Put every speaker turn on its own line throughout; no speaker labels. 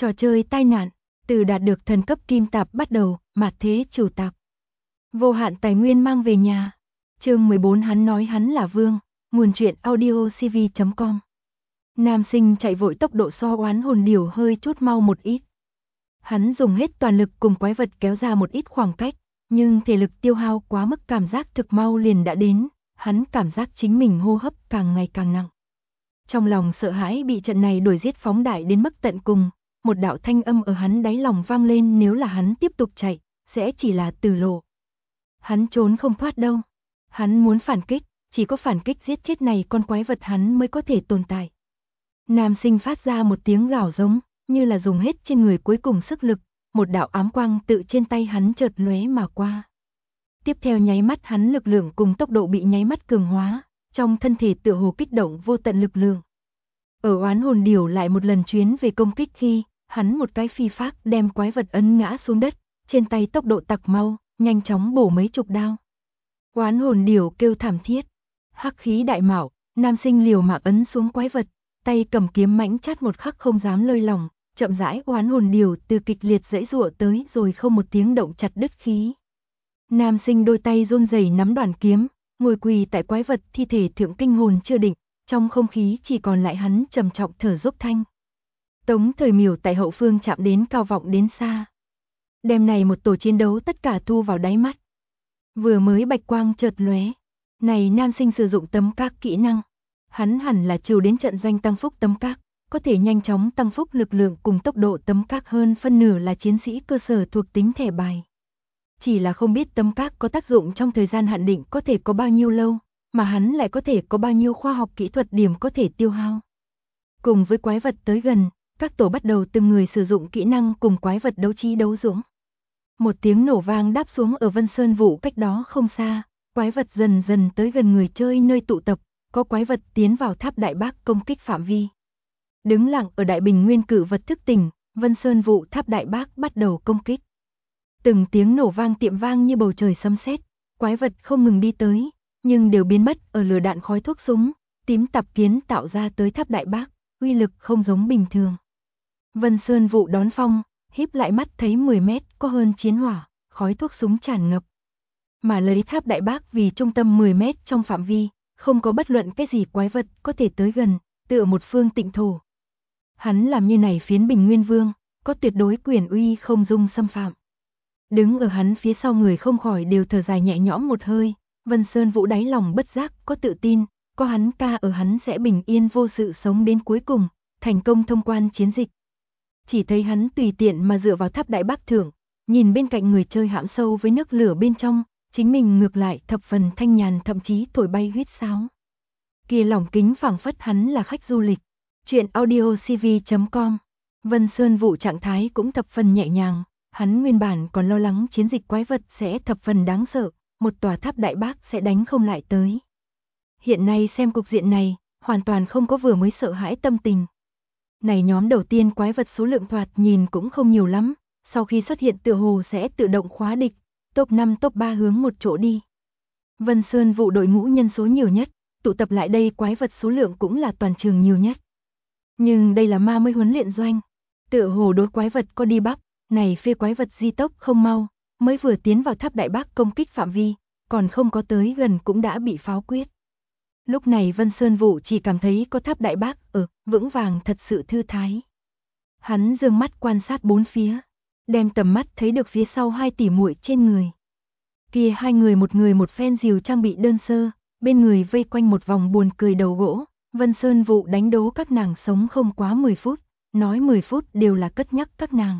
Trò chơi tai nạn, từ đạt được thần cấp kim tạp bắt đầu, mạt thế chủ tạp. Vô hạn tài nguyên mang về nhà. Chương 14 hắn nói hắn là vương, nguồn truyện audio cv.com. Nam sinh chạy vội tốc độ so oán hồn điểu hơi chút mau một ít. Hắn dùng hết toàn lực cùng quái vật kéo ra một ít khoảng cách, nhưng thể lực tiêu hao quá mức cảm giác thực mau liền đã đến, hắn cảm giác chính mình hô hấp càng ngày càng nặng. Trong lòng sợ hãi bị trận này đuổi giết phóng đại đến mức tận cùng, một đạo thanh âm ở hắn đáy lòng vang lên, nếu là hắn tiếp tục chạy, sẽ chỉ là tử lộ. Hắn trốn không thoát đâu. Hắn muốn phản kích, chỉ có phản kích giết chết này con quái vật hắn mới có thể tồn tại. Nam sinh phát ra một tiếng gào giống, như là dùng hết trên người cuối cùng sức lực, một đạo ám quang tự trên tay hắn chợt lóe mà qua. Tiếp theo nháy mắt hắn lực lượng cùng tốc độ bị nháy mắt cường hóa, trong thân thể tựa hồ kích động vô tận lực lượng. Ở oán hồn điểu lại một lần chuyến về công kích khi, hắn một cái phi phác đem quái vật ấn ngã xuống đất, trên tay tốc độ tặc mau, nhanh chóng bổ mấy chục đao. Oán hồn điểu kêu thảm thiết, hắc khí đại mạo, nam sinh liều mạng ấn xuống quái vật, tay cầm kiếm mãnh chát một khắc không dám lơi lỏng, chậm rãi oán hồn điểu từ kịch liệt giãy giụa tới rồi không một tiếng động chặt đứt khí. Nam sinh đôi tay run rẩy nắm đoàn kiếm, ngồi quỳ tại quái vật thi thể thượng kinh hồn chưa định, trong không khí chỉ còn lại hắn trầm trọng thở dốc thanh. Tống Thời Miểu tại hậu phương chạm đến cao vọng đến xa. Đêm này một tổ chiến đấu tất cả thu vào đáy mắt. Vừa mới bạch quang chợt lóe, này nam sinh sử dụng tấm các kỹ năng. Hắn hẳn là trừ đến trận doanh tăng phúc tấm các, có thể nhanh chóng tăng phúc lực lượng cùng tốc độ tấm các hơn phân nửa là chiến sĩ cơ sở thuộc tính thẻ bài. Chỉ là không biết tấm các có tác dụng trong thời gian hạn định có thể có bao nhiêu lâu, mà hắn lại có thể có bao nhiêu khoa học kỹ thuật điểm có thể tiêu hao. Cùng với quái vật tới gần, các tổ bắt đầu từng người sử dụng kỹ năng cùng quái vật đấu trí đấu dũng. Một tiếng nổ vang đáp xuống ở Vân Sơn Vũ cách đó không xa, quái vật dần dần tới gần người chơi nơi tụ tập, có quái vật tiến vào tháp đại bác công kích phạm vi. Đứng lặng ở đại bình nguyên cử vật thức tỉnh, Vân Sơn Vũ tháp đại bác bắt đầu công kích. Từng tiếng nổ vang tiệm vang như bầu trời sấm sét, quái vật không ngừng đi tới, nhưng đều biến mất ở lửa đạn khói thuốc súng, tím tạp kiến tạo ra tới tháp đại bác, uy lực không giống bình thường. Vân Sơn Vũ đón phong, híp lại mắt thấy 10 mét có hơn chiến hỏa, khói thuốc súng tràn ngập. Mà lấy tháp đại bác vì trung tâm 10 mét trong phạm vi, không có bất luận cái gì quái vật có thể tới gần, tựa một phương tịnh thổ. Hắn làm như này phiến bình nguyên vương, có tuyệt đối quyền uy không dung xâm phạm. Đứng ở hắn phía sau người không khỏi đều thở dài nhẹ nhõm một hơi, Vân Sơn Vũ đáy lòng bất giác có tự tin, có hắn ca ở hắn sẽ bình yên vô sự sống đến cuối cùng, thành công thông quan chiến dịch. Chỉ thấy hắn tùy tiện mà dựa vào tháp đại bác thượng, nhìn bên cạnh người chơi hãm sâu với nước lửa bên trong, chính mình ngược lại thập phần thanh nhàn, thậm chí thổi bay huýt sáo. Kia lỏng kính phảng phất hắn là khách du lịch. Chuyện audio cv.com. Vân Sơn Vũ trạng thái cũng thập phần nhẹ nhàng, hắn nguyên bản còn lo lắng chiến dịch quái vật sẽ thập phần đáng sợ, một tòa tháp đại bác sẽ đánh không lại tới. Hiện nay xem cục diện này, hoàn toàn không có vừa mới sợ hãi tâm tình. Này nhóm đầu tiên quái vật số lượng thoạt nhìn cũng không nhiều lắm, sau khi xuất hiện tựa hồ sẽ tự động khóa địch, top 5 top 3 hướng một chỗ đi. Vân Sơn Vũ đội ngũ nhân số nhiều nhất, tụ tập lại đây quái vật số lượng cũng là toàn trường nhiều nhất. Nhưng đây là ma mới huấn luyện doanh, tựa hồ đối quái vật có đi bắp, này phê quái vật di tốc không mau, mới vừa tiến vào tháp đại bác công kích phạm vi, còn không có tới gần cũng đã bị pháo quyết. Lúc này Vân Sơn Vũ chỉ cảm thấy có tháp đại bác ở, vững vàng thật sự thư thái. Hắn dương mắt quan sát bốn phía, đem tầm mắt thấy được phía sau hai tỷ muội trên người. Kia hai người một phen rìu trang bị đơn sơ, bên người vây quanh một vòng buồn cười đầu gỗ, Vân Sơn Vũ đánh đố các nàng sống không quá 10 phút, nói 10 phút đều là cất nhắc các nàng.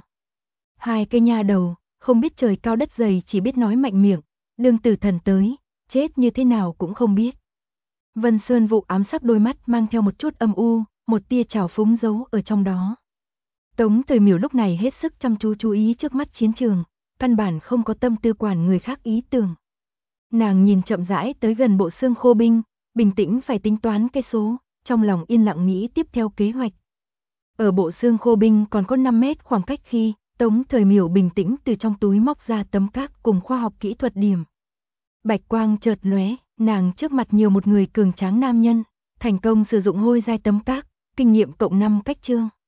Hai cây nha đầu, không biết trời cao đất dày chỉ biết nói mạnh miệng, đương tử thần tới, chết như thế nào cũng không biết. Vân Sơn Vũ ám sắc đôi mắt mang theo một chút âm u, một tia trào phúng giấu ở trong đó. Tống Thời Miểu lúc này hết sức chăm chú ý trước mắt chiến trường, căn bản không có tâm tư quản người khác ý tưởng. Nàng nhìn chậm rãi tới gần bộ xương khô binh, bình tĩnh phải tính toán cái số, trong lòng yên lặng nghĩ tiếp theo kế hoạch. Ở bộ xương khô binh còn có 5 mét khoảng cách khi, Tống Thời Miểu bình tĩnh từ trong túi móc ra tấm các cùng khoa học kỹ thuật điểm. Bạch quang chợt lóe, nàng trước mặt nhiều một người cường tráng nam nhân, thành công sử dụng hôi giai tấm các, kinh nghiệm cộng 5 cách chương.